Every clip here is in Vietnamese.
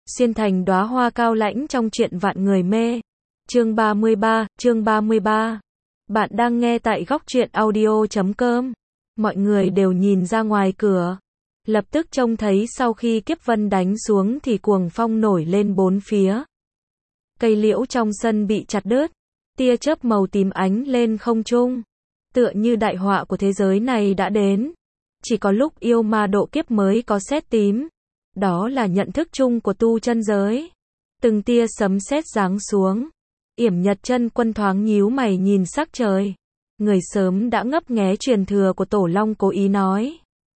xuyên thành đóa hoa cao lãnh trong truyện vạn người mê. Chương 33. Bạn đang nghe tại góc truyện audio.com. Mọi người đều nhìn ra ngoài cửa. Lập tức trông thấy sau khi kiếp vân đánh xuống thì cuồng phong nổi lên bốn phía. Cây liễu trong sân bị chặt đứt, tia chớp màu tím ánh lên không trung. Tựa như đại họa của thế giới này đã đến. Chỉ có lúc yêu ma độ kiếp mới có sét tím. Đó là nhận thức chung của tu chân giới. Từng tia sấm sét giáng xuống. Yểm Nhật Chân Quân thoáng nhíu mày nhìn sắc trời. Người sớm đã ngấp nghé truyền thừa của Tổ Long cố ý nói.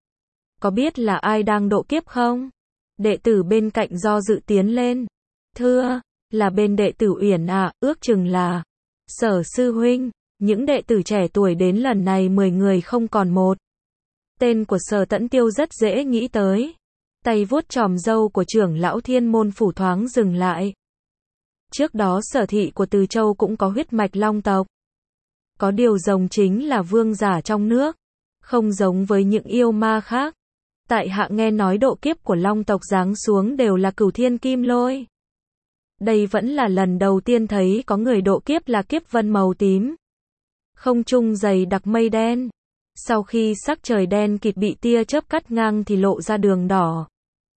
Có biết là ai đang độ kiếp không? Đệ tử bên cạnh do dự tiến lên. Thưa, là bên đệ tử Uyển ạ, ước chừng là Sở sư huynh. Những đệ tử trẻ tuổi đến lần này 10 người không còn một. Tên của Sở Tẫn Tiêu rất dễ nghĩ tới. Tay vuốt chòm râu của trưởng lão Thiên Môn phủ thoáng dừng lại. Trước đó Sở thị của Từ Châu cũng có huyết mạch long tộc. Có điều rồng chính là vương giả trong nước, không giống với những yêu ma khác. Tại hạ nghe nói độ kiếp của long tộc giáng xuống đều là Cửu Thiên Kim Lôi. Đây vẫn là lần đầu tiên thấy có người độ kiếp là kiếp vân màu tím. Không trung dày đặc mây đen. Sau khi sắc trời đen kịt bị tia chớp cắt ngang thì lộ ra đường đỏ.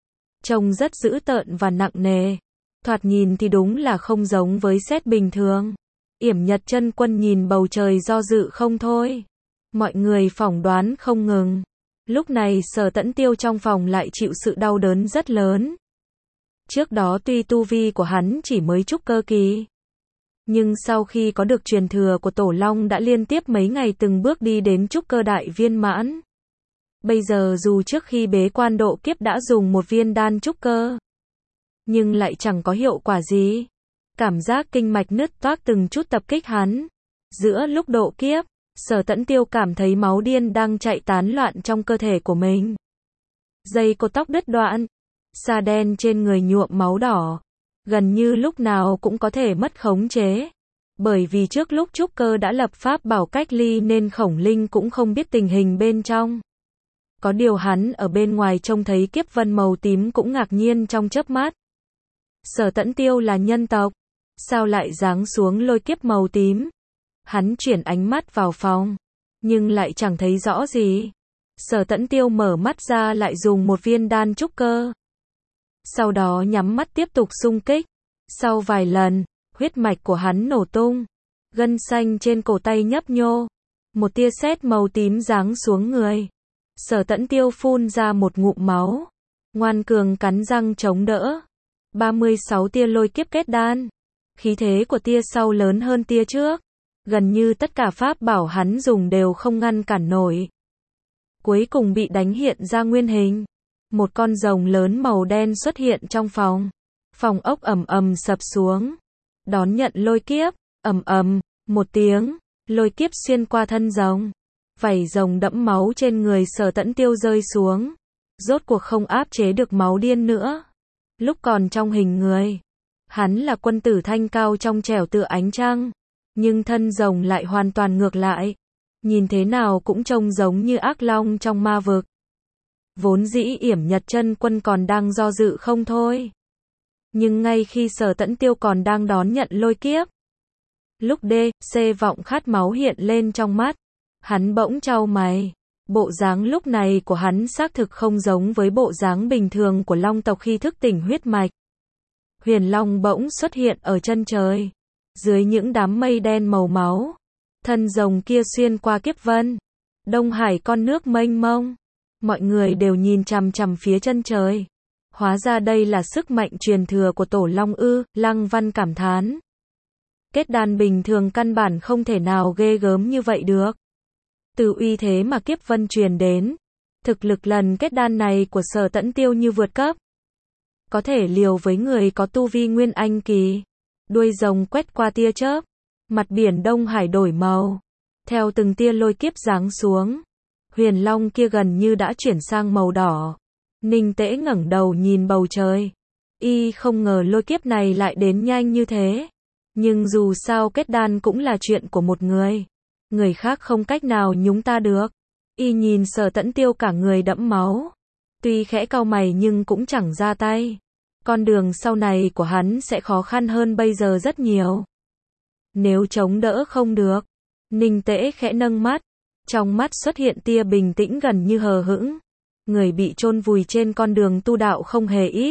Trông rất dữ tợn và nặng nề. Thoạt nhìn thì đúng là không giống với sét bình thường. Yểm Nhật Chân Quân nhìn bầu trời do dự không thôi. Mọi người phỏng đoán không ngừng. Lúc này Sở Tẫn Tiêu trong phòng lại chịu sự đau đớn rất lớn. Trước đó tuy tu vi của hắn chỉ mới trúc cơ kỳ, nhưng sau khi có được truyền thừa của Tổ Long đã liên tiếp mấy ngày từng bước đi đến trúc cơ đại viên mãn. Bây giờ dù trước khi bế quan độ kiếp đã dùng một viên đan trúc cơ, nhưng lại chẳng có hiệu quả gì. Cảm giác kinh mạch nứt toác từng chút tập kích hắn. Giữa lúc độ kiếp, Sở Tẫn Tiêu cảm thấy máu điên đang chạy tán loạn trong cơ thể của mình. Dây cột tóc đứt đoạn, da đen trên người nhuộm máu đỏ, gần như lúc nào cũng có thể mất khống chế. Bởi vì trước lúc trúc cơ đã lập pháp bảo cách ly nên Khổng Linh cũng không biết tình hình bên trong. Có điều hắn ở bên ngoài trông thấy kiếp vân màu tím cũng ngạc nhiên trong chớp mắt. Sở Tẫn Tiêu là nhân tộc, sao lại giáng xuống lôi kiếp màu tím? Hắn chuyển ánh mắt vào phòng, nhưng lại chẳng thấy rõ gì. Sở Tẫn Tiêu mở mắt ra lại dùng một viên đan trúc cơ. Sau đó nhắm mắt tiếp tục xung kích. Sau vài lần, huyết mạch của hắn nổ tung. Gân xanh trên cổ tay nhấp nhô. Một tia sét màu tím giáng xuống người. Sở Tẫn Tiêu phun ra một ngụm máu. Ngoan cường cắn răng chống đỡ. 36 tia lôi kiếp kết đan. Khí thế của tia sau lớn hơn tia trước. Gần như tất cả pháp bảo hắn dùng đều không ngăn cản nổi. Cuối cùng bị đánh hiện ra nguyên hình. Một con rồng lớn màu đen xuất hiện trong phòng. Phòng ốc ầm ầm sập xuống. Đón nhận lôi kiếp. Ầm ầm, một tiếng, lôi kiếp xuyên qua thân rồng. Vảy rồng đẫm máu trên người Sở Tẫn Tiêu rơi xuống. Rốt cuộc không áp chế được máu điên nữa. Lúc còn trong hình người, hắn là quân tử thanh cao trong trẻo tựa ánh trăng. Nhưng thân rồng lại hoàn toàn ngược lại. Nhìn thế nào cũng trông giống như ác long trong ma vực. Vốn dĩ Yểm Nhật Chân Quân còn đang do dự không thôi. Nhưng ngay khi Sở Tẫn Tiêu còn đang đón nhận lôi kiếp, lúc C vọng khát máu hiện lên trong mắt, hắn bỗng chau mày. Bộ dáng lúc này của hắn xác thực không giống với bộ dáng bình thường của long tộc khi thức tỉnh huyết mạch. Huyền Long bỗng xuất hiện ở chân trời, dưới những đám mây đen màu máu. Thân rồng kia xuyên qua kiếp vân. Đông Hải con nước mênh mông. Mọi người đều nhìn chằm chằm phía chân trời. Hóa ra đây là sức mạnh truyền thừa của Tổ Long ư, Lăng Văn cảm thán. Kết đan bình thường căn bản không thể nào ghê gớm như vậy được. Từ uy thế mà kiếp vân truyền đến, thực lực lần kết đan này của Sở Tẫn Tiêu như vượt cấp. Có thể liều với người có tu vi nguyên anh kỳ. Đuôi rồng quét qua tia chớp. Mặt biển Đông Hải đổi màu. Theo từng tia lôi kiếp giáng xuống, Huyền Long kia gần như đã chuyển sang màu đỏ. Ninh Tễ ngẩng đầu nhìn bầu trời. Y không ngờ lôi kiếp này lại đến nhanh như thế. Nhưng dù sao kết đan cũng là chuyện của một người. Người khác không cách nào nhúng ta được. Y nhìn Sở Tẫn Tiêu cả người đẫm máu. Tuy khẽ cau mày nhưng cũng chẳng ra tay. con đường sau này của hắn sẽ khó khăn hơn bây giờ rất nhiều. Nếu chống đỡ không được, Ninh Tễ khẽ nâng mắt, trong mắt xuất hiện tia bình tĩnh gần như hờ hững. Người bị chôn vùi trên con đường tu đạo không hề ít.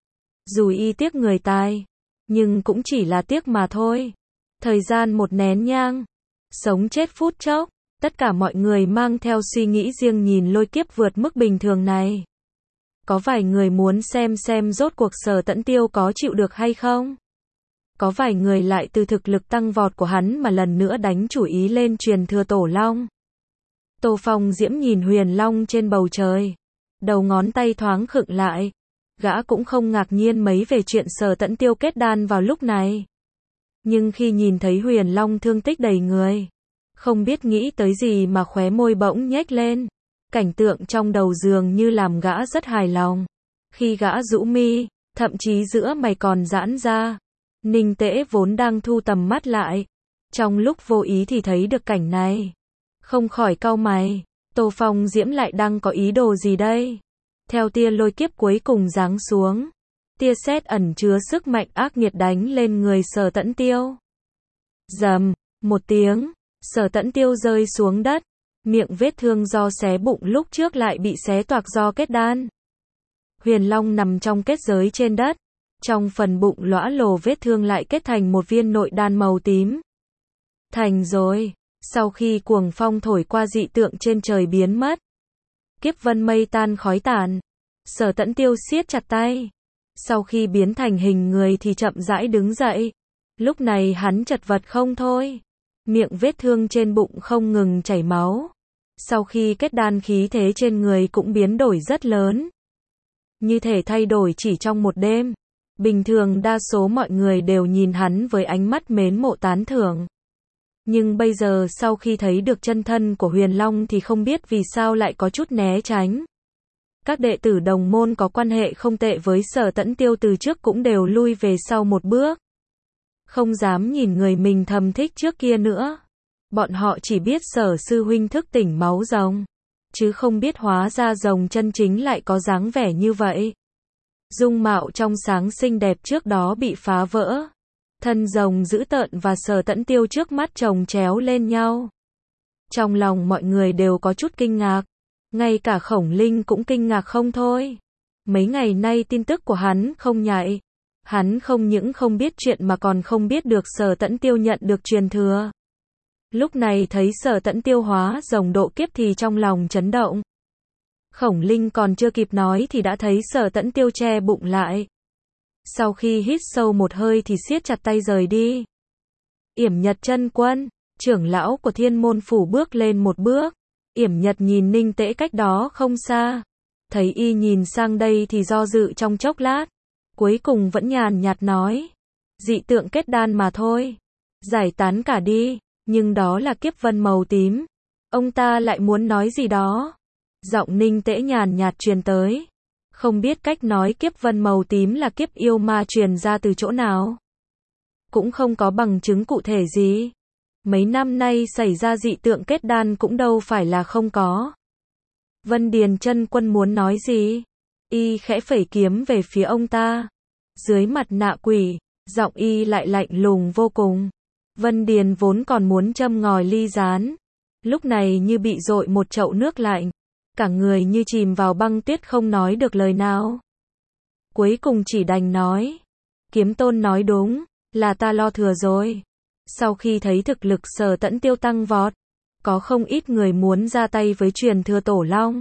Dù y tiếc người tài, nhưng cũng chỉ là tiếc mà thôi. Thời gian một nén nhang, sống chết phút chốc, tất cả mọi người mang theo suy nghĩ riêng nhìn lôi kiếp vượt mức bình thường này. Có vài người muốn xem rốt cuộc Sở Tẫn Tiêu có chịu được hay không. Có vài người lại từ thực lực tăng vọt của hắn mà lần nữa đánh chủ ý lên truyền thừa Tổ Long. Tô Phong Diễm nhìn Huyền Long trên bầu trời, đầu ngón tay thoáng khựng lại. Gã cũng không ngạc nhiên mấy về chuyện Sở Tẫn Tiêu kết đan vào lúc này. Nhưng khi nhìn thấy Huyền Long thương tích đầy người, không biết nghĩ tới gì mà khóe môi bỗng nhếch lên. Cảnh tượng trong đầu dường như làm gã rất hài lòng. Khi gã rũ mi, thậm chí giữa mày còn giãn ra. Ninh Tễ vốn đang thu tầm mắt lại, trong lúc vô ý thì thấy được cảnh này. Không khỏi cau mày, Tô Phong Diễm lại đang có ý đồ gì đây? Theo tia lôi kiếp cuối cùng giáng xuống, tia sét ẩn chứa sức mạnh ác nghiệt đánh lên người Sở Tẫn Tiêu. Rầm, một tiếng, Sở Tẫn Tiêu rơi xuống đất, miệng vết thương do xé bụng lúc trước lại bị xé toạc do kết đan. Huyền Long nằm trong kết giới trên đất, trong phần bụng lõa lồ vết thương lại kết thành một viên nội đan màu tím. Thành rồi, sau khi cuồng phong thổi qua dị tượng trên trời biến mất, kiếp vân mây tan khói tàn, Sở Tẫn Tiêu siết chặt tay. Sau khi biến thành hình người thì chậm rãi đứng dậy. Lúc này hắn chật vật không thôi. Miệng vết thương trên bụng không ngừng chảy máu. Sau khi kết đan khí thế trên người cũng biến đổi rất lớn. Như thể thay đổi chỉ trong một đêm. Bình thường đa số mọi người đều nhìn hắn với ánh mắt mến mộ tán thưởng. Nhưng bây giờ sau khi thấy được chân thân của Huyền Long thì không biết vì sao lại có chút né tránh. Các đệ tử đồng môn có quan hệ không tệ với Sở Tẫn Tiêu từ trước cũng đều lui về sau một bước. Không dám nhìn người mình thầm thích trước kia nữa. Bọn họ chỉ biết Sở sư huynh thức tỉnh máu rồng, chứ không biết hóa ra rồng chân chính lại có dáng vẻ như vậy. Dung mạo trong sáng xinh đẹp trước đó bị phá vỡ. Thân rồng dữ tợn và Sở Tẫn Tiêu trước mắt chồng chéo lên nhau. Trong lòng mọi người đều có chút kinh ngạc. Ngay cả Khổng Linh cũng kinh ngạc không thôi. Mấy ngày nay tin tức của hắn không nhạy. Hắn không những không biết chuyện mà còn không biết được Sở Tẫn Tiêu nhận được truyền thừa. Lúc này thấy Sở Tẫn Tiêu hóa rồng độ kiếp thì trong lòng chấn động. Khổng Linh còn chưa kịp nói thì đã thấy Sở Tẫn Tiêu che bụng lại. Sau khi hít sâu một hơi thì siết chặt tay rời đi. Yểm Nhật chân quân, trưởng lão của Thiên Môn Phủ bước lên một bước. Yểm Nhật nhìn Ninh Tễ cách đó không xa. Thấy y nhìn sang đây thì do dự trong chốc lát. Cuối cùng vẫn nhàn nhạt nói. Dị tượng kết đan mà thôi. Giải tán cả đi. Nhưng đó là kiếp vân màu tím. Ông ta lại muốn nói gì đó. Giọng Ninh Tễ nhàn nhạt truyền tới. Không biết cách nói kiếp vân màu tím là kiếp yêu ma truyền ra từ chỗ nào. Cũng không có bằng chứng cụ thể gì. Mấy năm nay xảy ra dị tượng kết đan cũng đâu phải là không có. Vân Điền chân quân muốn nói gì? Y khẽ phẩy kiếm về phía ông ta. Dưới mặt nạ quỷ, giọng y lại lạnh lùng vô cùng. Vân Điền vốn còn muốn châm ngòi ly gián. Lúc này như bị dội một chậu nước lạnh. Cả người như chìm vào băng tuyết không nói được lời nào. Cuối cùng chỉ đành nói. Kiếm Tôn nói đúng, là ta lo thừa rồi. Sau khi thấy thực lực Sở Tẫn Tiêu tăng vọt, có không ít người muốn ra tay với truyền thừa Tổ Long.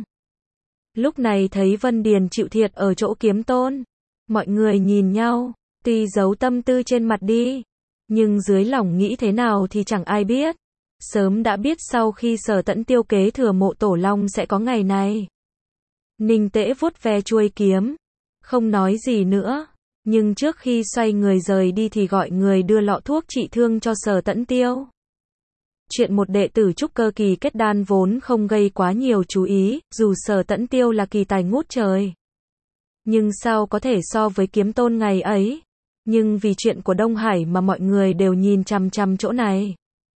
Lúc này thấy Vân Điền chịu thiệt ở chỗ Kiếm Tôn, mọi người nhìn nhau, tuy giấu tâm tư trên mặt đi, nhưng dưới lòng nghĩ thế nào thì chẳng ai biết. Sớm đã biết sau khi Sở Tẫn Tiêu kế thừa mộ Tổ Long sẽ có ngày này. Ninh Tễ vuốt ve chuôi kiếm, không nói gì nữa. Nhưng trước khi xoay người rời đi thì gọi người đưa lọ thuốc trị thương cho Sở Tẫn Tiêu. Chuyện một đệ tử trúc cơ kỳ kết đan vốn không gây quá nhiều chú ý, dù Sở Tẫn Tiêu là kỳ tài ngút trời. Nhưng sao có thể so với Kiếm Tôn ngày ấy? Nhưng vì chuyện của Đông Hải mà mọi người đều nhìn chằm chằm chỗ này.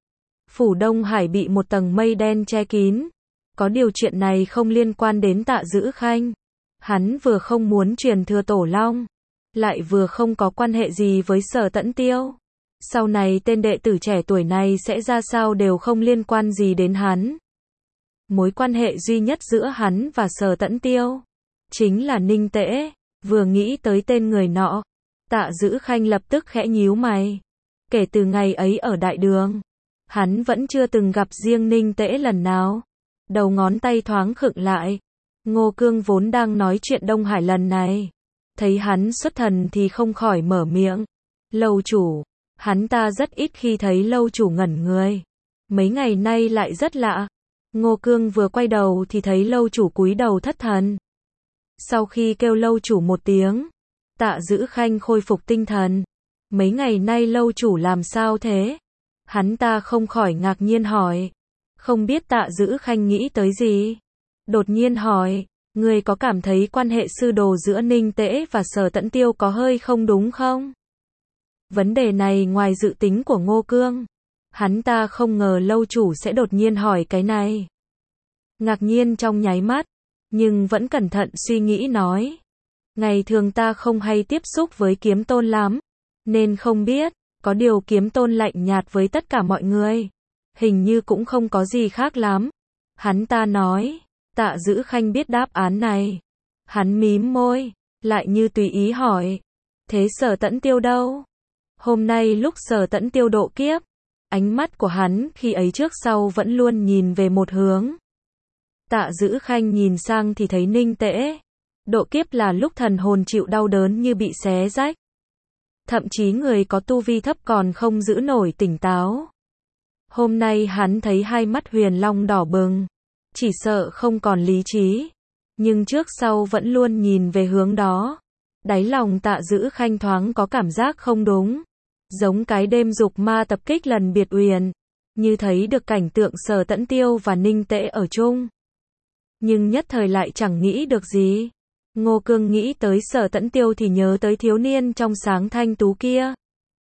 Phủ Đông Hải bị một tầng mây đen che kín. Có điều chuyện này không liên quan đến Tạ Dữ Khanh. Hắn vừa không muốn truyền thừa Tổ Long. lại vừa không có quan hệ gì với Sở Tẫn Tiêu. Sau này tên đệ tử trẻ tuổi này sẽ ra sao đều không liên quan gì đến hắn. Mối quan hệ duy nhất giữa hắn và Sở Tẫn Tiêu chính là Ninh Tễ. Vừa nghĩ tới tên người nọ, Tạ Dữ Khanh lập tức khẽ nhíu mày. Kể từ ngày ấy ở đại đường, hắn vẫn chưa từng gặp riêng Ninh Tễ lần nào. Đầu ngón tay thoáng khựng lại. Ngô Cương vốn đang nói chuyện Đông Hải lần này, thấy hắn xuất thần thì không khỏi mở miệng. Lâu chủ, hắn ta rất ít khi thấy lâu chủ ngẩn người. Mấy ngày nay lại rất lạ. Ngô Cương vừa quay đầu thì thấy lâu chủ cúi đầu thất thần. Sau khi kêu lâu chủ một tiếng, Tạ Dữ Khanh khôi phục tinh thần. Mấy ngày nay lâu chủ làm sao thế? Hắn ta không khỏi ngạc nhiên hỏi. Không biết Tạ Dữ Khanh nghĩ tới gì? Đột nhiên hỏi, người có cảm thấy quan hệ sư đồ giữa Ninh Tễ và Sở Tẫn Tiêu có hơi không đúng không? Vấn đề này ngoài dự tính của Ngô Cương. Hắn ta không ngờ lâu chủ sẽ đột nhiên hỏi cái này. Ngạc nhiên trong nháy mắt, nhưng vẫn cẩn thận suy nghĩ nói. Ngày thường ta không hay tiếp xúc với Kiếm Tôn lắm, nên không biết, có điều Kiếm Tôn lạnh nhạt với tất cả mọi người. Hình như cũng không có gì khác lắm. Hắn ta nói. Tạ Dữ Khanh biết đáp án này. Hắn mím môi, lại như tùy ý hỏi. Thế Sở Tẫn Tiêu đâu? Hôm nay lúc Sở Tẫn Tiêu độ kiếp, ánh mắt của hắn khi ấy trước sau vẫn luôn nhìn về một hướng. Tạ Dữ Khanh nhìn sang thì thấy Ninh Tễ. Độ kiếp là lúc thần hồn chịu đau đớn như bị xé rách. Thậm chí người có tu vi thấp còn không giữ nổi tỉnh táo. Hôm nay hắn thấy hai mắt Huyền Long đỏ bừng. Chỉ sợ không còn lý trí. Nhưng trước sau vẫn luôn nhìn về hướng đó. Đáy lòng Tạ Dữ Khanh thoáng có cảm giác không đúng. Giống cái đêm dục ma tập kích lần biệt uyển. Như thấy được cảnh tượng Sở Tẫn Tiêu và Ninh Tễ ở chung. Nhưng nhất thời lại chẳng nghĩ được gì. Ngô Cương nghĩ tới Sở Tẫn Tiêu thì nhớ tới thiếu niên trong sáng thanh tú kia.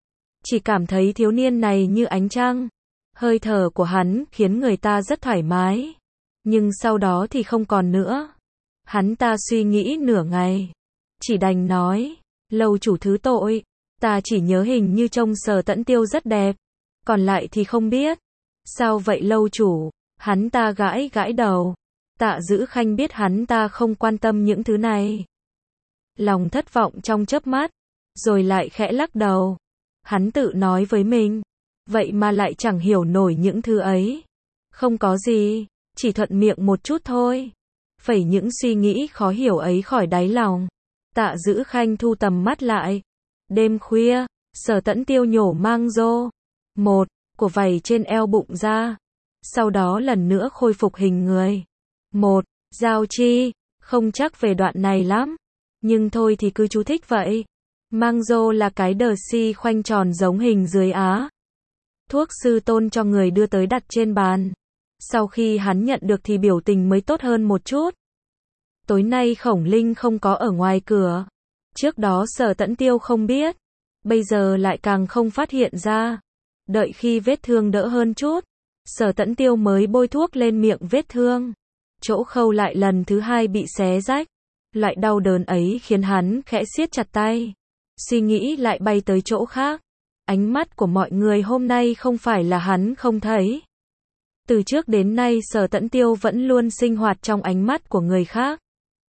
Chỉ cảm thấy thiếu niên này như ánh trăng. Hơi thở của hắn khiến người ta rất thoải mái. Nhưng sau đó thì không còn nữa. Hắn ta suy nghĩ nửa ngày. Chỉ đành nói. Lâu chủ thứ tội. Ta chỉ nhớ hình như trông Sở Tẫn Tiêu rất đẹp. Còn lại thì không biết. Sao vậy lâu chủ? Hắn ta gãi gãi đầu. Tạ Dữ Khanh biết hắn ta không quan tâm những thứ này. Lòng thất vọng trong chớp mắt. Rồi lại khẽ lắc đầu. Hắn tự nói với mình. Vậy mà lại chẳng hiểu nổi những thứ ấy. Không có gì. Chỉ thuận miệng một chút thôi. Phẩy những suy nghĩ khó hiểu ấy khỏi đáy lòng. Tạ Dữ Khanh thu tầm mắt lại. Đêm khuya, Sở Tẫn Tiêu nhổ mang rô. Một, của vảy trên eo bụng ra. Sau đó lần nữa khôi phục hình người. Một, giao chi. Không chắc về đoạn này lắm. Nhưng thôi thì cứ chú thích vậy. Mang rô là cái đờ si khoanh tròn giống hình dưới á. Thuốc sư tôn cho người đưa tới đặt trên bàn. Sau khi hắn nhận được thì biểu tình mới tốt hơn một chút. Tối nay Khổng Linh không có ở ngoài cửa. Trước đó Sở Tẫn Tiêu không biết. Bây giờ lại càng không phát hiện ra. Đợi khi vết thương đỡ hơn chút, Sở Tẫn Tiêu mới bôi thuốc lên miệng vết thương. Chỗ khâu lại lần thứ hai bị xé rách. Loại đau đớn ấy khiến hắn khẽ siết chặt tay. Suy nghĩ lại bay tới chỗ khác. Ánh mắt của mọi người hôm nay không phải là hắn không thấy. Từ trước đến nay Sở Tẫn Tiêu vẫn luôn sinh hoạt trong ánh mắt của người khác.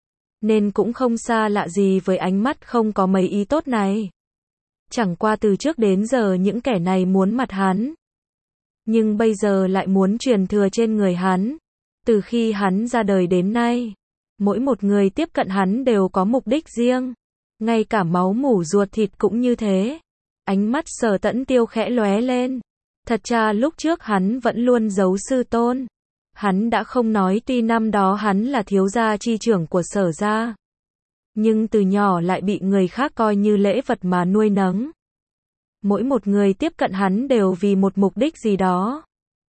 Nên cũng không xa lạ gì với ánh mắt không có mấy ý tốt này. Chẳng qua từ trước đến giờ những kẻ này muốn mặt hắn. Nhưng bây giờ lại muốn truyền thừa trên người hắn. Từ khi hắn ra đời đến nay, mỗi một người tiếp cận hắn đều có mục đích riêng. Ngay cả máu mủ ruột thịt cũng như thế. Ánh mắt Sở Tẫn Tiêu khẽ lóe lên. Thật ra lúc trước hắn vẫn luôn giấu sư tôn. Hắn đã không nói tuy năm đó hắn là thiếu gia chi trưởng của Sở gia. Nhưng từ nhỏ lại bị người khác coi như lễ vật mà nuôi nấng. Mỗi một người tiếp cận hắn đều vì một mục đích gì đó.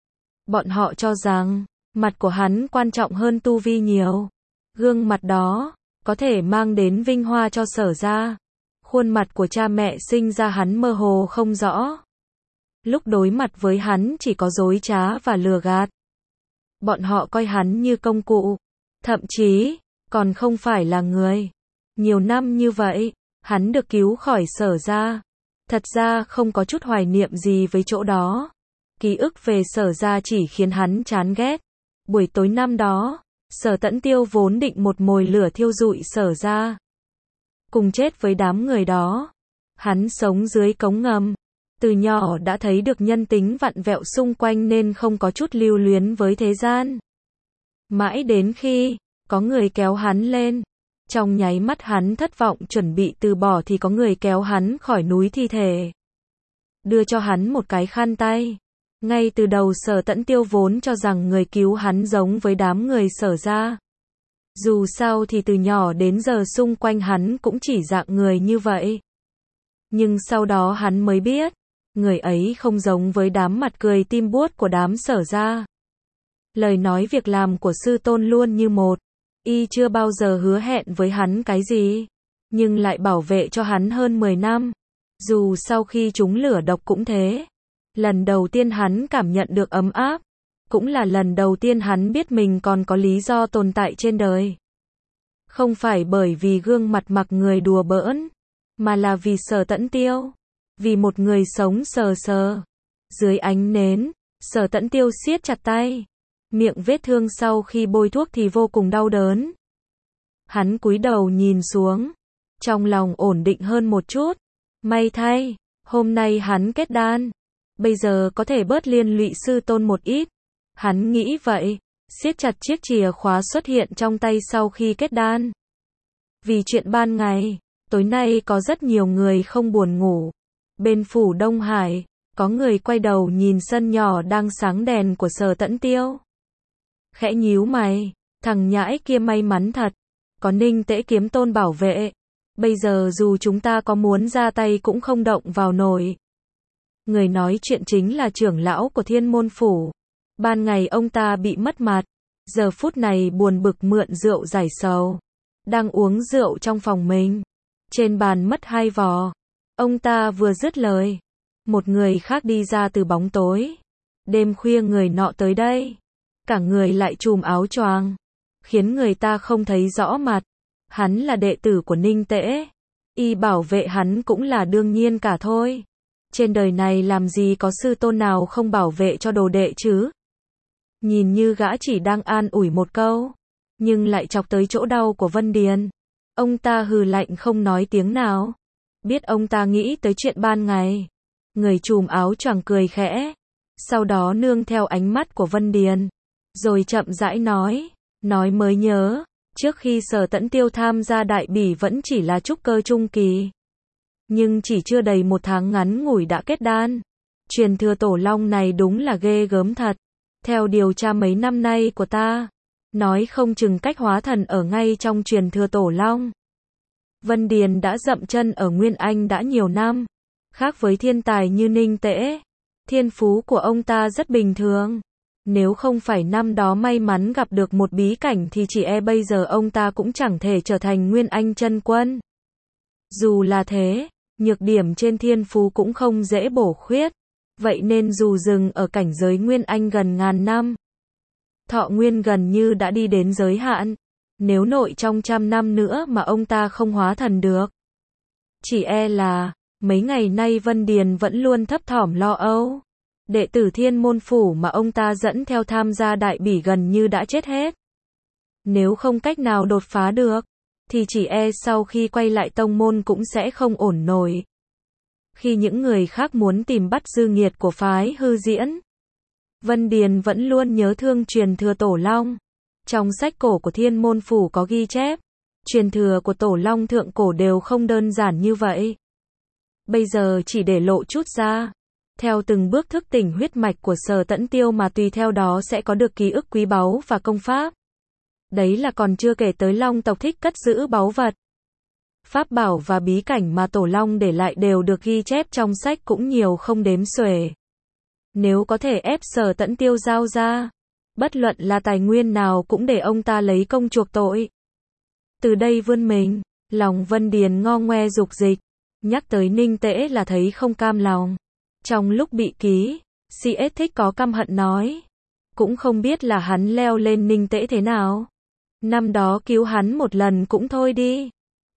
Bọn họ cho rằng, mặt của hắn quan trọng hơn tu vi nhiều. Gương mặt đó, có thể mang đến vinh hoa cho Sở gia. Khuôn mặt của cha mẹ sinh ra hắn mơ hồ không rõ. Lúc đối mặt với hắn chỉ có dối trá và lừa gạt. Bọn họ coi hắn như công cụ. Thậm chí, còn không phải là người. Nhiều năm như vậy, Hắn được cứu khỏi Sở gia. Thật ra không có chút hoài niệm gì với chỗ đó. Ký ức về Sở gia chỉ khiến hắn chán ghét. Buổi tối năm đó, Sở Tẫn Tiêu vốn định một mồi lửa thiêu rụi Sở gia. Cùng chết với đám người đó. Hắn sống dưới cống ngầm. Từ nhỏ đã thấy được nhân tính vặn vẹo xung quanh nên không có chút lưu luyến với thế gian. Mãi đến khi có người kéo hắn lên. Trong nháy mắt hắn thất vọng chuẩn bị từ bỏ thì có người kéo hắn khỏi núi thi thể. Đưa cho hắn một cái khăn tay. Ngay từ đầu Sở Tẫn Tiêu vốn cho rằng người cứu hắn giống với đám người Sở gia. Dù sao thì từ nhỏ đến giờ xung quanh hắn cũng chỉ dạng người như vậy. Nhưng sau đó hắn mới biết, người ấy không giống với đám mặt cười tim buốt của đám Sở gia. Lời nói việc làm của sư tôn luôn như một. Y chưa bao giờ hứa hẹn với hắn cái gì, nhưng lại bảo vệ cho hắn hơn 10 năm. Dù sau khi trúng lửa độc cũng thế. Lần đầu tiên hắn cảm nhận được ấm áp, cũng là lần đầu tiên hắn biết mình còn có lý do tồn tại trên đời. Không phải bởi vì gương mặt mặc người đùa bỡn, mà là vì Sở Tẫn Tiêu. Vì một người sống sờ sờ. Dưới ánh nến, Sở Tẫn Tiêu siết chặt tay. Miệng vết thương sau khi bôi thuốc thì vô cùng đau đớn. Hắn cúi đầu nhìn xuống. Trong lòng ổn định hơn một chút. May thay, hôm nay hắn kết đan. Bây giờ có thể bớt liên lụy sư tôn một ít. Hắn nghĩ vậy. Siết chặt chiếc chìa khóa xuất hiện trong tay sau khi kết đan. Vì chuyện ban ngày, tối nay có rất nhiều người không buồn ngủ. Bên phủ Đông Hải, có người quay đầu nhìn sân nhỏ đang sáng đèn của Sở Tẫn Tiêu. Khẽ nhíu mày, thằng nhãi kia may mắn thật. Có Ninh Tễ Kiếm Tôn bảo vệ. Bây giờ dù chúng ta có muốn ra tay cũng không động vào nổi. Người nói chuyện chính là trưởng lão của Thiên Môn Phủ. Ban ngày ông ta bị mất mặt. Giờ phút này buồn bực mượn rượu giải sầu. Đang uống rượu trong phòng mình. Trên bàn mất 2 vò. Ông ta vừa dứt lời. Một người khác đi ra từ bóng tối. Đêm khuya người nọ tới đây. Cả người lại trùm áo choàng. Khiến người ta không thấy rõ mặt. Hắn là đệ tử của Ninh Tễ. Y bảo vệ hắn cũng là đương nhiên cả thôi. Trên đời này làm gì có sư tôn nào không bảo vệ cho đồ đệ chứ. Nhìn như gã chỉ đang an ủi một câu. Nhưng lại chọc tới chỗ đau của Vân Điền. Ông ta hừ lạnh không nói tiếng nào. Biết ông ta nghĩ tới chuyện ban ngày. Người trùm áo choàng cười khẽ. Sau đó nương theo ánh mắt của Vân Điền. Rồi chậm rãi nói. Nói mới nhớ. Trước khi Sở Tẫn Tiêu tham gia đại bỉ vẫn chỉ là trúc cơ trung kỳ. Nhưng chỉ chưa đầy 1 tháng ngắn ngủi đã kết đan. Truyền thừa Tổ Long này đúng là ghê gớm thật. Theo điều tra mấy năm nay của ta. Nói không chừng cách hóa thần ở ngay trong truyền thừa Tổ Long. Vân Điền đã dậm chân ở Nguyên Anh đã nhiều năm. Khác với thiên tài như Ninh Tễ. Thiên phú của ông ta rất bình thường. Nếu không phải năm đó may mắn gặp được một bí cảnh thì chỉ bây giờ ông ta cũng chẳng thể trở thành Nguyên Anh chân quân. Dù là thế, nhược điểm trên thiên phú cũng không dễ bổ khuyết. Vậy nên dù dừng ở cảnh giới Nguyên Anh gần ngàn năm, thọ nguyên gần như đã đi đến giới hạn. Nếu nội trong 100 năm nữa mà ông ta không hóa thần được, chỉ là mấy ngày nay Vân Điền vẫn luôn thấp thỏm lo âu. Đệ tử Thiên Môn Phủ mà ông ta dẫn theo tham gia đại bỉ gần như đã chết hết. Nếu không cách nào đột phá được, thì chỉ sau khi quay lại tông môn cũng sẽ không ổn nổi. Khi những người khác muốn tìm bắt dư nghiệt của phái Hư Diễn, Vân Điền vẫn luôn nhớ thương truyền thừa Tổ Long. Trong sách cổ của Thiên Môn Phủ có ghi chép, truyền thừa của Tổ Long thượng cổ đều không đơn giản như vậy. Bây giờ chỉ để lộ chút ra. Theo từng bước thức tỉnh huyết mạch của Sở Tẫn Tiêu mà tùy theo đó sẽ có được ký ức quý báu và công pháp. Đấy là còn chưa kể tới Long tộc thích cất giữ báu vật. Pháp bảo và bí cảnh mà Tổ Long để lại đều được ghi chép trong sách cũng nhiều không đếm xuể. Nếu có thể ép Sở Tẫn Tiêu giao ra, bất luận là tài nguyên nào cũng để ông ta lấy công chuộc tội. Từ đây vươn mình, lòng Vân Điền ngo ngoe dục dịch. Nhắc tới Ninh Tễ là thấy không cam lòng. Trong lúc bị ký, CS thích có căm hận nói. Cũng không biết là hắn leo lên Ninh Tễ thế nào. Năm đó cứu hắn một lần cũng thôi đi.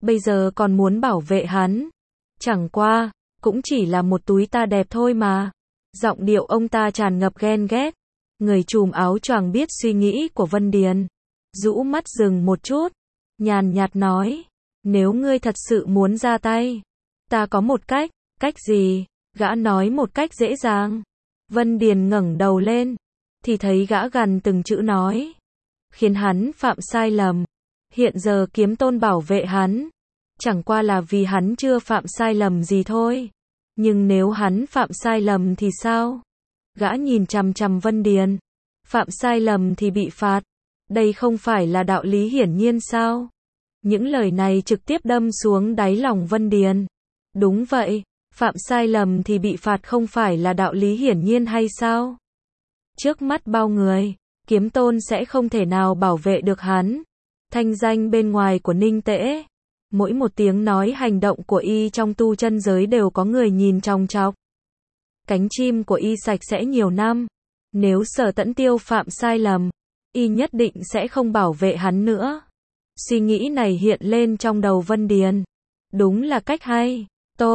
bây giờ còn muốn bảo vệ hắn. Chẳng qua, cũng chỉ là một túi ta đẹp thôi mà. Giọng điệu ông ta tràn ngập ghen ghét. Người trùm áo choàng biết suy nghĩ của Vân Điền. Rũ mắt dừng một chút. Nhàn nhạt nói. Nếu ngươi thật sự muốn ra tay, ta có một cách. Cách gì? Gã nói một cách dễ dàng. Vân Điền ngẩng đầu lên. Thì thấy gã gằn từng chữ nói. Khiến hắn phạm sai lầm. Hiện giờ Kiếm Tôn bảo vệ hắn. Chẳng qua là vì hắn chưa phạm sai lầm gì thôi. Nhưng nếu hắn phạm sai lầm thì sao? Gã nhìn chằm chằm Vân Điền. Phạm sai lầm thì bị phạt. Đây không phải là đạo lý hiển nhiên sao? Những lời này trực tiếp đâm xuống đáy lòng Vân Điền. Đúng vậy, phạm sai lầm thì bị phạt không phải là đạo lý hiển nhiên hay sao? Trước mắt bao người, Kiếm Tôn sẽ không thể nào bảo vệ được hắn. Thanh danh bên ngoài của Ninh Tễ, mỗi một tiếng nói hành động của y trong tu chân giới đều có người nhìn chòng chọc. Cánh chim của y sạch sẽ nhiều năm. Nếu Sở Tẫn Tiêu phạm sai lầm, y nhất định sẽ không bảo vệ hắn nữa. Suy nghĩ này hiện lên trong đầu Vân Điền. Đúng là cách hay.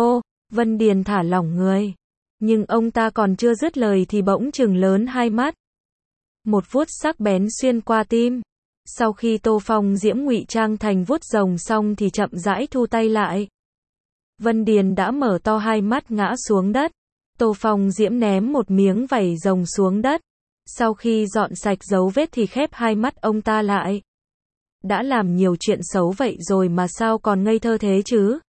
Vân Điền thả lỏng người. Nhưng ông ta còn chưa dứt lời thì bỗng trừng lớn hai mắt. Một vuốt sắc bén xuyên qua tim. Sau khi Tô Phong Diễm ngụy trang thành vuốt rồng xong thì chậm rãi thu tay lại. Vân Điền đã mở to hai mắt ngã xuống đất. Tô Phong Diễm ném một miếng vảy rồng xuống đất. Sau khi dọn sạch dấu vết thì khép hai mắt ông ta lại. Đã làm nhiều chuyện xấu vậy rồi mà sao còn ngây thơ thế chứ?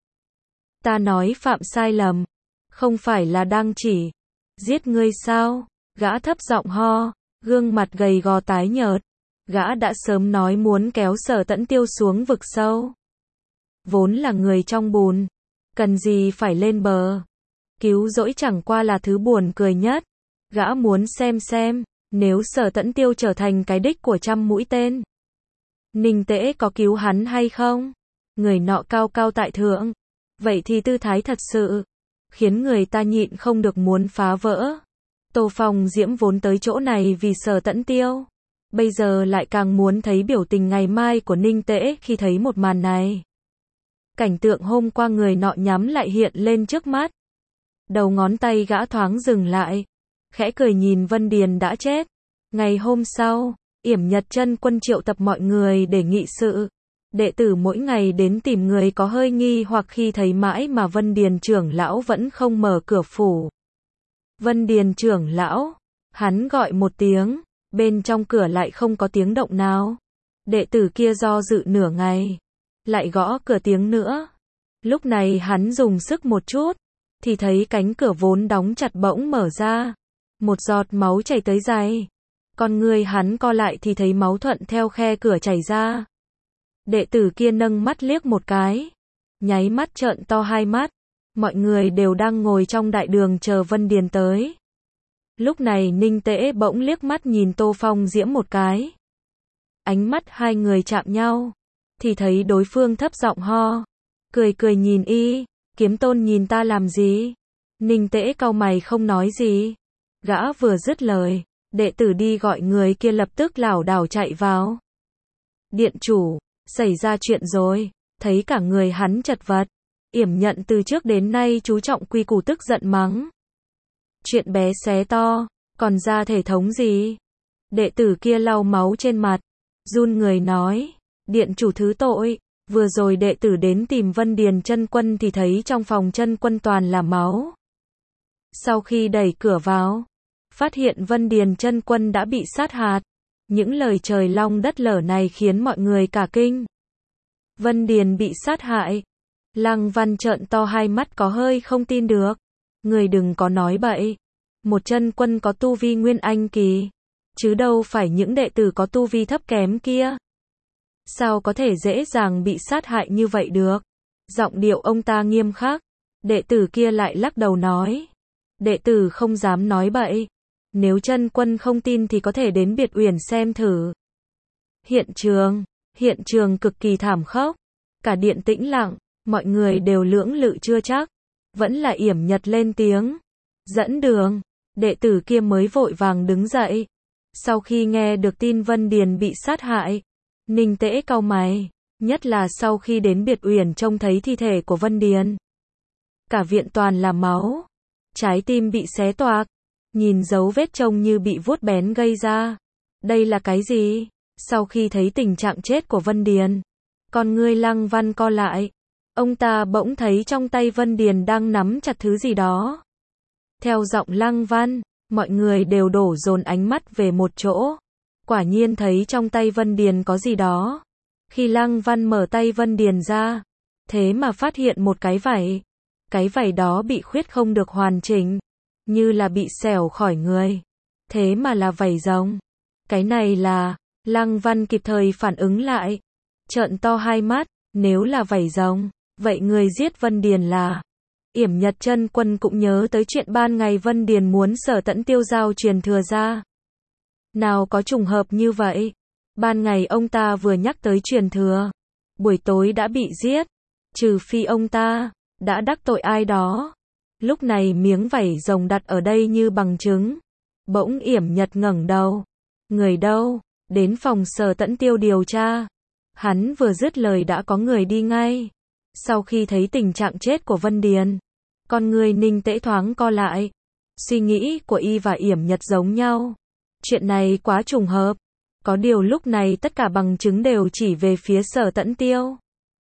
Ta nói phạm sai lầm. Không phải là đang chỉ giết ngươi sao? Gã thấp giọng ho. Gương mặt gầy gò tái nhợt. Gã đã sớm nói muốn kéo Sở Tẫn Tiêu xuống vực sâu. Vốn là người trong bùn. Cần gì phải lên bờ? Cứu rỗi chẳng qua là thứ buồn cười nhất. Gã muốn xem, nếu Sở Tẫn Tiêu trở thành cái đích của 100 mũi tên. Ninh Tễ có cứu hắn hay không? Người nọ cao cao tại thượng. Vậy thì tư thái thật sự khiến người ta nhịn không được muốn phá vỡ. Tô Phong Diễm vốn tới chỗ này vì Sở Tẫn Tiêu. Bây giờ lại càng muốn thấy biểu tình ngày mai của Ninh Tễ khi thấy một màn này. Cảnh tượng hôm qua người nọ nhắm lại hiện lên trước mắt. Đầu ngón tay gã thoáng dừng lại. Khẽ cười nhìn Vân Điền đã chết. Ngày hôm sau, Yểm Nhật Chân Quân triệu tập mọi người để nghị sự. Đệ tử mỗi ngày đến tìm người có hơi nghi hoặc khi thấy mãi mà Vân Điền trưởng lão vẫn không mở cửa phủ. Vân Điền trưởng lão, hắn gọi một tiếng, bên trong cửa lại không có tiếng động nào. Đệ tử kia do dự nửa ngày, lại gõ cửa tiếng nữa. Lúc này hắn dùng sức một chút, thì thấy cánh cửa vốn đóng chặt bỗng mở ra. Một giọt máu chảy tới giày. Con người hắn co lại thì thấy máu thuận theo khe cửa chảy ra. Đệ tử kia nâng mắt liếc một cái. Nháy mắt trợn to hai mắt. Mọi người đều đang ngồi trong đại đường chờ Vân Điền tới. Lúc này Ninh Tễ bỗng liếc mắt nhìn Tô Phong Diễm một cái. Ánh mắt hai người chạm nhau. Thì thấy đối phương thấp giọng ho. Cười nhìn y. Kiếm Tôn nhìn ta làm gì? Ninh Tễ cau mày không nói gì. Gã vừa dứt lời, đệ tử đi gọi người kia lập tức lảo đảo chạy vào. Điện chủ, xảy ra chuyện rồi. Thấy cả người hắn chật vật. Yểm Nhận từ trước đến nay chú trọng quy củ tức giận mắng. Chuyện bé xé to, còn ra thể thống gì? Đệ tử kia lau máu trên mặt, run người nói, điện chủ thứ tội, vừa rồi đệ tử đến tìm Vân Điền Chân Quân thì thấy trong phòng Chân Quân toàn là máu. Sau khi đẩy cửa vào, phát hiện Vân Điền Chân Quân đã bị sát hại. Những lời trời long đất lở này khiến mọi người cả kinh. Vân Điền bị sát hại. Lăng Văn trợn to hai mắt có hơi không tin được. Người đừng có nói bậy. Một Chân Quân có tu vi Nguyên Anh kỳ, chứ đâu phải những đệ tử có tu vi thấp kém kia. Sao có thể dễ dàng bị sát hại như vậy được? Giọng điệu ông ta nghiêm khắc. Đệ tử kia lại lắc đầu nói. Đệ tử không dám nói bậy. Nếu Chân Quân không tin thì có thể đến Biệt Uyển xem thử. Hiện trường cực kỳ thảm khốc. Cả điện tĩnh lặng, mọi người đều lưỡng lự chưa chắc. Vẫn là Yểm Nhật lên tiếng. Dẫn đường. Đệ tử kia mới vội vàng đứng dậy. Sau khi nghe được tin Vân Điền bị sát hại, Ninh Tễ cau mày. Nhất là sau khi đến Biệt Uyển trông thấy thi thể của Vân Điền. Cả viện toàn là máu. Trái tim bị xé toạc. Nhìn dấu vết trông như bị vuốt bén gây ra. Đây là cái gì? Sau khi thấy tình trạng chết của Vân Điền, con ngươi Lăng Văn co lại. Ông ta bỗng thấy trong tay Vân Điền đang nắm chặt thứ gì đó. Theo giọng Lăng Văn, mọi người đều đổ dồn ánh mắt về một chỗ. Quả nhiên thấy trong tay Vân Điền có gì đó. Khi Lăng Văn mở tay Vân Điền ra, thế mà phát hiện một cái vảy. Cái vảy đó bị khuyết không được hoàn chỉnh, như là bị xẻo khỏi người. Thế mà là vảy rồng. Cái này là... Lăng Văn kịp thời phản ứng lại. Trợn to hai mắt, nếu là vảy rồng, vậy người giết Vân Điền là... Yểm Nhật Chân Quân cũng nhớ tới chuyện ban ngày Vân Điền muốn Sở Tẫn Tiêu giao truyền thừa ra. Nào có trùng hợp như vậy. Ban ngày ông ta vừa nhắc tới truyền thừa, buổi tối đã bị giết. Trừ phi ông ta đã đắc tội ai đó. Lúc này miếng vảy rồng đặt ở đây như bằng chứng. Bỗng Yểm Nhật ngẩng đầu. Người đâu? Đến phòng Sở Tẫn Tiêu điều tra. Hắn vừa dứt lời đã có người đi ngay. Sau khi thấy tình trạng chết của Vân Điền, con người Ninh Tễ thoáng co lại. Suy nghĩ của y và Yểm Nhật giống nhau. Chuyện này quá trùng hợp. Có điều lúc này tất cả bằng chứng đều chỉ về phía Sở Tẫn Tiêu.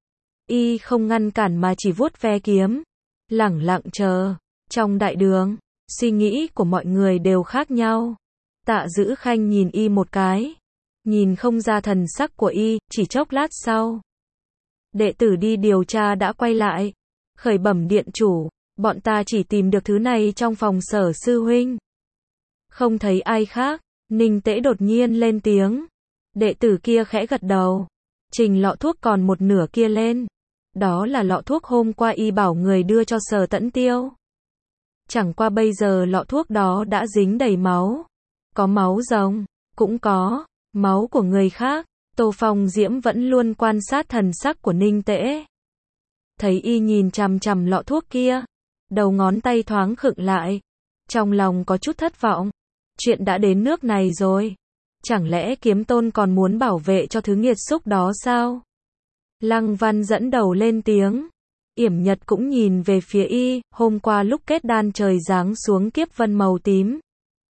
Y không ngăn cản mà chỉ vuốt ve kiếm, lẳng lặng chờ. Trong đại đường, suy nghĩ của mọi người đều khác nhau. Tạ Dữ Khanh nhìn y một cái, nhìn không ra thần sắc của y, chỉ chốc lát sau. Đệ tử đi điều tra đã quay lại, khởi bẩm điện chủ, bọn ta chỉ tìm được thứ này trong phòng Sở sư huynh. Không thấy ai khác. Ninh Tễ đột nhiên lên tiếng. Đệ tử kia khẽ gật đầu, trình lọ thuốc còn một nửa kia lên. Đó là lọ thuốc hôm qua y bảo người đưa cho Sở Tẫn Tiêu. Chẳng qua bây giờ lọ thuốc đó đã dính đầy máu. Có máu rồng, cũng có máu của người khác. Tô Phong Diễm vẫn luôn quan sát thần sắc của Ninh Tễ. Thấy y nhìn chằm chằm lọ thuốc kia, đầu ngón tay thoáng khựng lại. Trong lòng có chút thất vọng. Chuyện đã đến nước này rồi. Chẳng lẽ Kiếm Tôn còn muốn bảo vệ cho thứ nghiệt xúc đó sao? Lăng Văn dẫn đầu lên tiếng. Yểm Nhật cũng nhìn về phía y. Hôm qua lúc kết đan trời giáng xuống kiếp vân màu tím.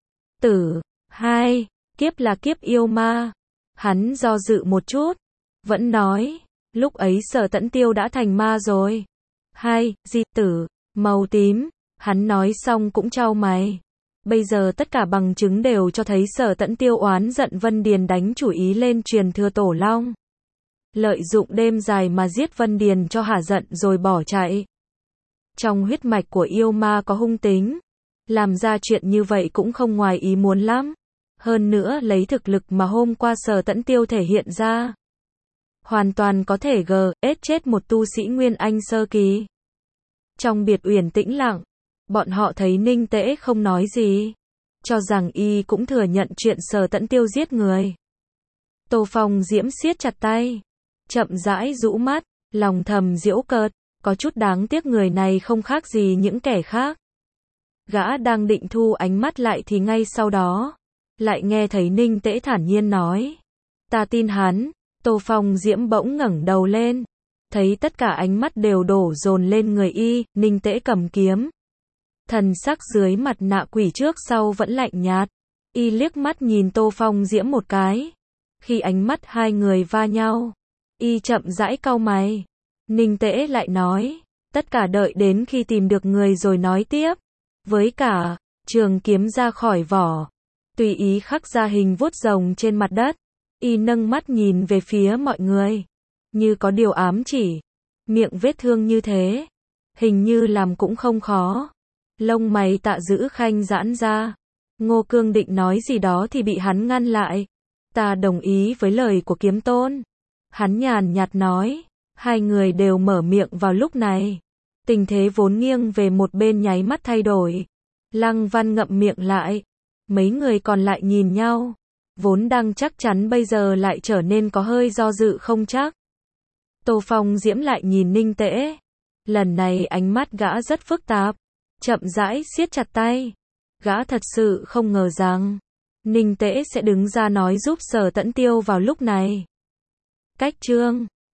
Tử. 2. Kiếp là kiếp yêu ma. Hắn do dự một chút. Vẫn nói. Lúc ấy Sở Tẫn Tiêu đã thành ma rồi. 2. Di tử. Màu tím. Hắn nói xong cũng chau mày. Bây giờ tất cả bằng chứng đều cho thấy Sở Tẫn Tiêu oán giận Vân Điền đánh chủ ý lên truyền thừa Tổ Long. Lợi dụng đêm dài mà giết Vân Điền cho hả giận rồi bỏ chạy. Trong huyết mạch của yêu ma có hung tính. Làm ra chuyện như vậy cũng không ngoài ý muốn lắm. Hơn nữa lấy thực lực mà hôm qua Sở Tẫn Tiêu thể hiện ra, hoàn toàn có thể ết chết một tu sĩ Nguyên Anh sơ kỳ. Trong Biệt Uyển tĩnh lặng. Bọn họ thấy Ninh Tễ không nói gì, cho rằng y cũng thừa nhận chuyện Sở Tẫn Tiêu giết người. Tô Phong Diễm siết chặt tay, chậm rãi rũ mắt, lòng thầm giễu cợt, có chút đáng tiếc người này không khác gì những kẻ khác. Gã đang định thu ánh mắt lại thì ngay sau đó, lại nghe thấy Ninh Tễ thản nhiên nói. Ta tin hắn. Tô Phong Diễm bỗng ngẩng đầu lên, thấy tất cả ánh mắt đều đổ dồn lên người y. Ninh Tễ cầm kiếm. Thần sắc dưới mặt nạ quỷ trước sau vẫn lạnh nhạt. Y liếc mắt nhìn Tô Phong Diễm một cái. Khi ánh mắt hai người va nhau, y chậm rãi cau mày. Ninh Tễ lại nói, tất cả đợi đến khi tìm được người rồi nói tiếp. Với cả, trường kiếm ra khỏi vỏ, tùy ý khắc ra hình vuốt rồng trên mặt đất. Y nâng mắt nhìn về phía mọi người, như có điều ám chỉ. Miệng vết thương như thế, hình như làm cũng không khó. Lông mày Tạ Dữ Khanh giãn ra. Ngô Cương định nói gì đó thì bị hắn ngăn lại. Ta đồng ý với lời của Kiếm Tôn. Hắn nhàn nhạt nói. Hai người đều mở miệng vào lúc này. Tình thế vốn nghiêng về một bên nháy mắt thay đổi. Lăng Văn ngậm miệng lại. Mấy người còn lại nhìn nhau. Vốn đang chắc chắn bây giờ lại trở nên có hơi do dự không chắc. Tô Phong Diễm lại nhìn Ninh Tễ. Lần này ánh mắt gã rất phức tạp. Chậm rãi siết chặt tay. Gã thật sự không ngờ rằng Ninh Tễ sẽ đứng ra nói giúp Sở Tẫn Tiêu vào lúc này. Cách chương